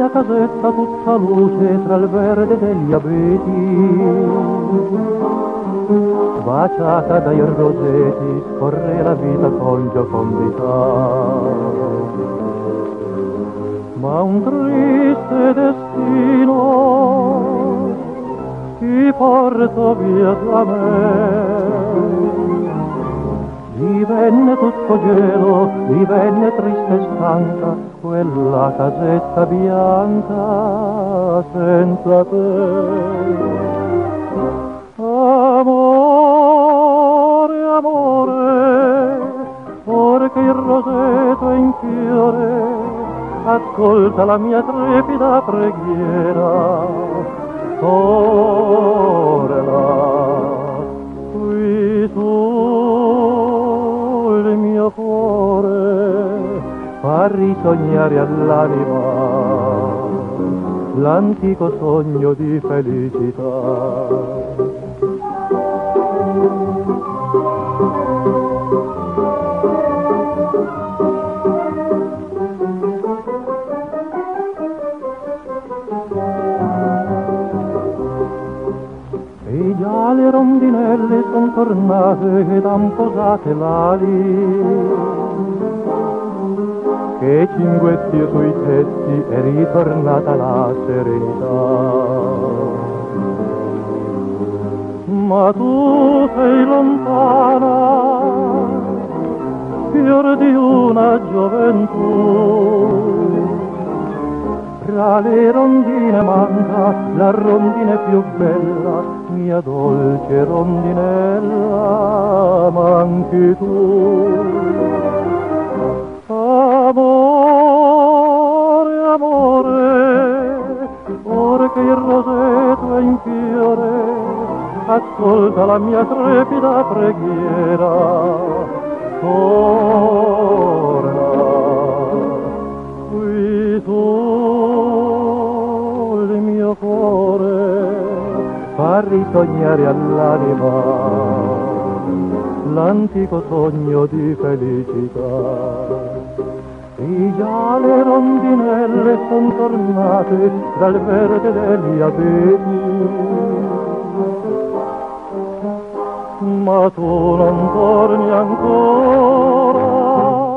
la casetta tutta luce tra il verde degli abeti, baciata dai roseti scorre la vita con giocondità. Ma un triste destino ti portò via da me. Divenne tutto gelo, divenne triste e stanca quella casetta bianca senza te. Amore, amore, ora che il roseto è in fiore, ascolta la mia trepida preghiera, torna qui sul mio cuore, fa risognare all'anima l'antico sogno di felicità. E già le rondinelle son tornate ed han posate l'ali, che cinguetti sui tetti è ritornata la serenità. Ma tu sei lontana, fior di una gioventù, tra le rondine manca la rondine più bella, mia dolce rondinella, manchi tu. Amore, amore, ora che il roseto è in fiore, ascolta la mia trepida preghiera, torna qui sul mio cuore, fa risognare all'anima l'antico sogno di felicità. E già le rondinelle son tornate dal verde degli abeti, ma tu non torni ancora